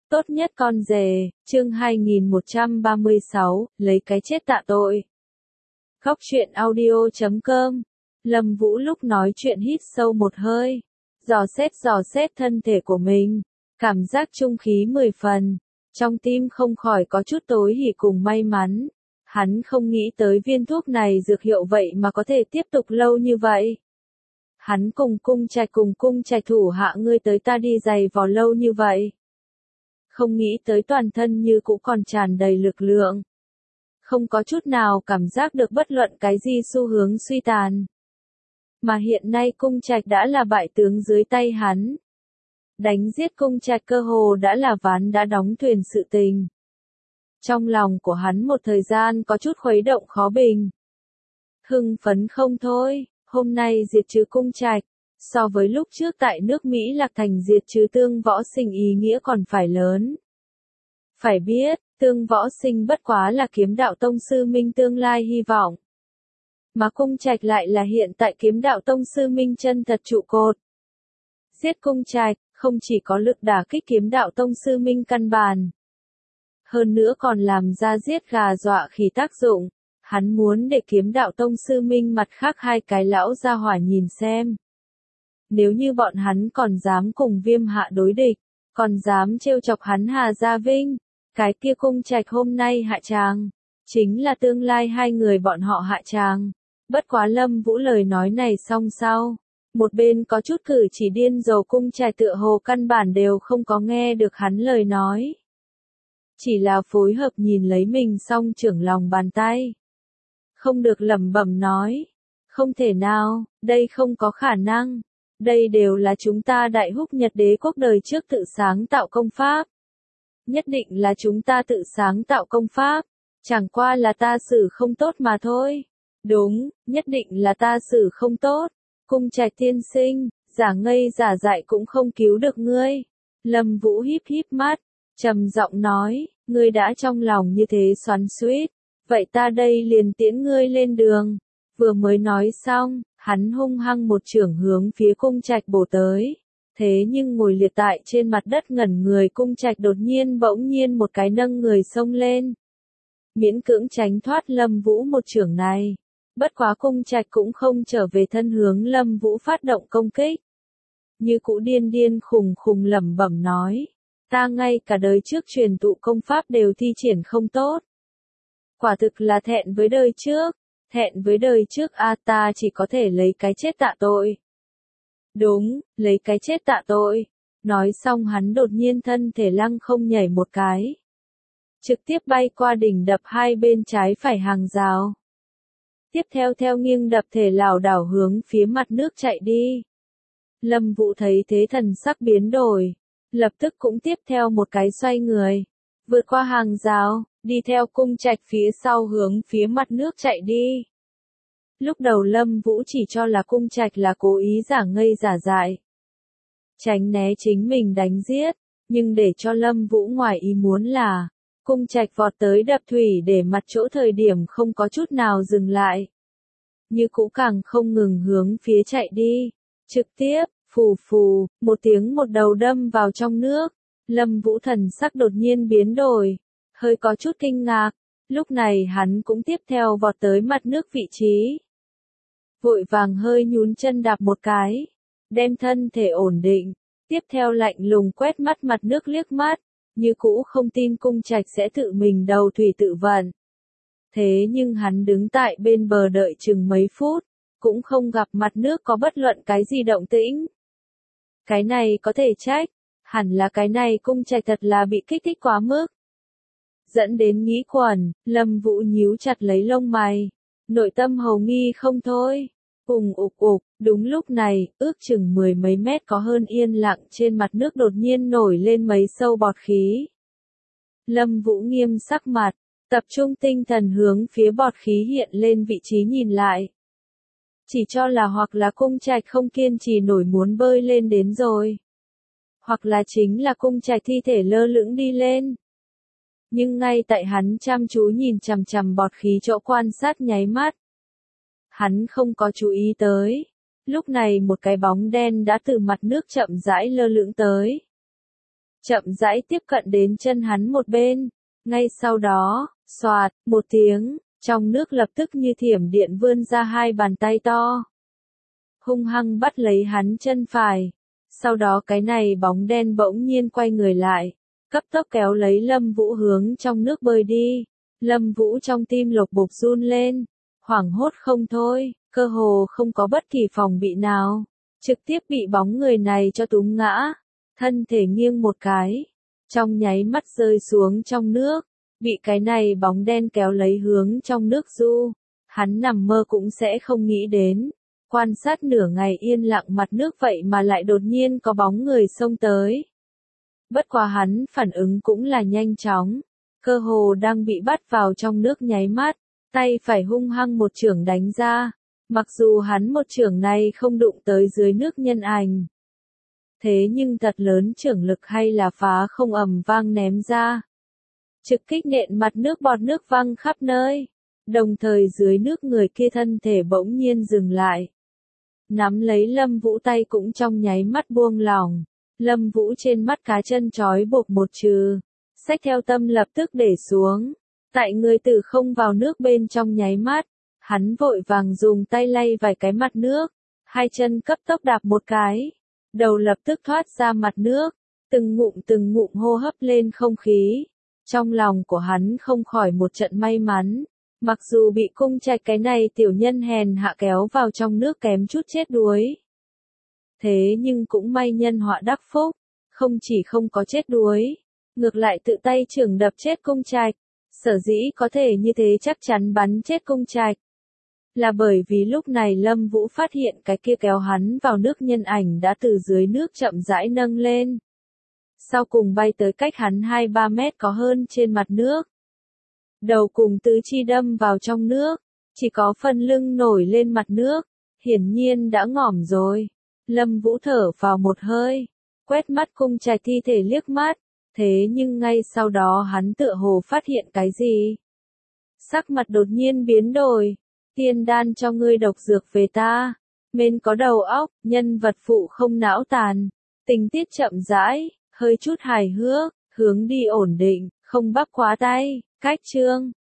Tốt nhất con rể, chương 2136, lấy cái chết tạ tội. Góc truyện audio.com. Lâm Vũ lúc nói chuyện hít sâu một hơi, dò xét thân thể của mình, cảm giác trung khí 10 phần, trong tim không khỏi có chút tối hỉ cùng may mắn. Hắn không nghĩ tới viên thuốc này dược hiệu vậy mà có thể tiếp tục lâu như vậy. Hắn cùng cung trạch thủ hạ ngươi tới ta đi giày vò lâu như vậy. Không nghĩ tới toàn thân như cũ còn tràn đầy lực lượng. Không có chút nào cảm giác được bất luận cái gì xu hướng suy tàn. Mà hiện nay cung trạch đã là bại tướng dưới tay hắn. Đánh giết cung trạch cơ hồ đã là ván đã đóng thuyền sự tình. Trong lòng của hắn một thời gian có chút khuấy động khó bình. Hưng phấn không thôi, hôm nay diệt trừ cung trạch, so với lúc trước tại nước Mỹ Lạc Thành diệt trừ Tương Võ Sinh ý nghĩa còn phải lớn. Phải biết, Tương Võ Sinh bất quá là kiếm đạo tông sư minh tương lai hy vọng. Mà cung trạch lại là hiện tại kiếm đạo tông sư minh chân thật trụ cột. Giết cung trạch, không chỉ có lực đả kích kiếm đạo tông sư minh căn bản. Hơn nữa còn làm ra giết gà dọa khỉ tác dụng. Hắn muốn để kiếm đạo tông sư minh mặt khác hai cái lão gia hỏa nhìn xem. Nếu như bọn hắn còn dám cùng Viêm Hạ đối địch, còn dám trêu chọc hắn Hà Gia Vinh, cái kia cung trạch hôm nay hạ tràng, chính là tương lai hai người bọn họ hạ tràng. Bất quá Lâm Vũ lời nói này xong sau, một bên có chút cử chỉ điên rồ cung trạch tựa hồ căn bản đều không có nghe được hắn lời nói. Chỉ là phối hợp nhìn lấy mình song trưởng lòng bàn tay. Không được lẩm bẩm nói, không thể nào, đây không có khả năng. Đây đều là chúng ta Đại Húc Nhật Đế quốc đời trước tự sáng tạo công pháp. Nhất định là chúng ta tự sáng tạo công pháp, chẳng qua là ta xử không tốt mà thôi. Đúng, nhất định là ta xử không tốt. Cung trạch tiên sinh, giả ngây giả dại cũng không cứu được ngươi. Lâm Vũ híp híp mắt, trầm giọng nói, ngươi đã trong lòng như thế xoắn xuýt, vậy ta đây liền tiễn ngươi lên đường. Vừa mới nói xong, hắn hung hăng một chưởng hướng phía cung trạch bổ tới. Thế nhưng ngồi liệt tại trên mặt đất ngẩn người cung trạch đột nhiên bỗng nhiên một cái nâng người xông lên. Miễn cưỡng tránh thoát Lâm Vũ một chưởng này. Bất quá cung trạch cũng không trở về thân hướng Lâm Vũ phát động công kích. Như cũ điên khùng lẩm bẩm nói. Ta ngay cả đời trước truyền tụ công pháp đều thi triển không tốt. Quả thực là thẹn với đời trước. Thẹn với đời trước ta chỉ có thể lấy cái chết tạ tội. Đúng, lấy cái chết tạ tội. Nói xong hắn đột nhiên thân thể lăng không nhảy một cái. Trực tiếp bay qua đỉnh đập hai bên trái phải hàng rào. Tiếp theo nghiêng đập thể lảo đảo hướng phía mặt nước chạy đi. Lâm Vũ thấy thế thần sắc biến đổi. Lập tức cũng tiếp theo một cái xoay người. Vượt qua hàng rào, đi theo cung trạch phía sau hướng phía mặt nước chạy đi. Lúc đầu Lâm Vũ chỉ cho là cung trạch là cố ý giả ngây giả dại. Tránh né chính mình đánh giết, nhưng để cho Lâm Vũ ngoài ý muốn là, cung trạch vọt tới đập thủy để mặt chỗ thời điểm không có chút nào dừng lại. Như cũ càng không ngừng hướng phía chạy đi, trực tiếp, phù, một tiếng một đầu đâm vào trong nước. Lâm Vũ thần sắc đột nhiên biến đổi, hơi có chút kinh ngạc, lúc này hắn cũng tiếp theo vọt tới mặt nước vị trí. Vội vàng hơi nhún chân đạp một cái, đem thân thể ổn định, tiếp theo lạnh lùng quét mắt mặt nước liếc mắt, như cũ không tin cung trạch sẽ tự mình đầu thủy tự vận. Thế nhưng hắn đứng tại bên bờ đợi chừng mấy phút, cũng không gặp mặt nước có bất luận cái gì động tĩnh. Cái này có thể trách, hẳn là cái này cung trạch thật là bị kích thích quá mức. Dẫn đến nghĩ quẩn, Lâm Vũ nhíu chặt lấy lông mày, nội tâm hầu nghi không thôi. Ục, đúng lúc này, ước chừng 10 mấy mét có hơn yên lặng trên mặt nước đột nhiên nổi lên mấy sâu bọt khí. Lâm Vũ nghiêm sắc mặt, tập trung tinh thần hướng phía bọt khí hiện lên vị trí nhìn lại. Chỉ cho là hoặc là cung trạch không kiên trì nổi muốn bơi lên đến rồi. Hoặc là chính là cung trạch thi thể lơ lửng đi lên. Nhưng ngay tại hắn chăm chú nhìn chằm chằm bọt khí chỗ quan sát nháy mắt. Hắn không có chú ý tới. Lúc này một cái bóng đen đã từ mặt nước chậm rãi lơ lửng tới. chậm rãi tiếp cận đến chân hắn một bên. Ngay sau đó, xoạt, một tiếng, trong nước lập tức như thiểm điện vươn ra hai bàn tay to. Hung hăng bắt lấy hắn chân phải. Sau đó cái này bóng đen bỗng nhiên quay người lại, cấp tốc kéo lấy Lâm Vũ hướng trong nước bơi đi. Lâm Vũ trong tim lục bục run lên, hoảng hốt không thôi, cơ hồ không có bất kỳ phòng bị nào, trực tiếp bị bóng người này cho túm ngã, thân thể nghiêng một cái, trong nháy mắt rơi xuống trong nước, bị cái này bóng đen kéo lấy hướng trong nước du. Hắn nằm mơ cũng sẽ không nghĩ đến, quan sát nửa ngày yên lặng mặt nước vậy mà lại đột nhiên có bóng người xông tới. Bất quá hắn phản ứng cũng là nhanh chóng, cơ hồ đang bị bắt vào trong nước nháy mắt, tay phải hung hăng một chưởng đánh ra, mặc dù hắn một chưởng này không đụng tới dưới nước nhân ảnh. Thế nhưng thật lớn chưởng lực hay là phá không ầm vang ném ra. Trực kích nện mặt nước bọt nước văng khắp nơi, đồng thời dưới nước người kia thân thể bỗng nhiên dừng lại. Nắm lấy Lâm Vũ tay cũng trong nháy mắt buông lỏng, Lâm Vũ trên mắt cá chân trói buộc một chừ, xách theo tâm lập tức để xuống. Tại người tử không vào nước bên trong nháy mắt, hắn vội vàng dùng tay lay vài cái mặt nước, hai chân cấp tốc đạp một cái, đầu lập tức thoát ra mặt nước, từng ngụm hô hấp lên không khí. Trong lòng của hắn không khỏi một trận may mắn, mặc dù bị cung trạch cái này tiểu nhân hèn hạ kéo vào trong nước kém chút chết đuối. Thế nhưng cũng may nhân họa đắc phúc, không chỉ không có chết đuối, ngược lại tự tay chưởng đập chết cung trạch. Sở dĩ có thể như thế chắc chắn bắn chết cung trạch, là bởi vì lúc này Lâm Vũ phát hiện cái kia kéo hắn vào nước nhân ảnh đã từ dưới nước chậm rãi nâng lên. Sau cùng bay tới cách hắn 2-3 mét có hơn trên mặt nước. Đầu cùng tứ chi đâm vào trong nước, chỉ có phần lưng nổi lên mặt nước, hiển nhiên đã ngỏm rồi. Lâm Vũ thở vào một hơi, quét mắt cung trạch thi thể liếc mắt, thế nhưng ngay sau đó hắn tựa hồ phát hiện cái gì. Sắc mặt đột nhiên biến đổi, tiên đan cho ngươi độc dược về ta, men có đầu óc, nhân vật phụ không não tàn, tình tiết chậm rãi, hơi chút hài hước, hướng đi ổn định, không bắc quá tay, cách chương.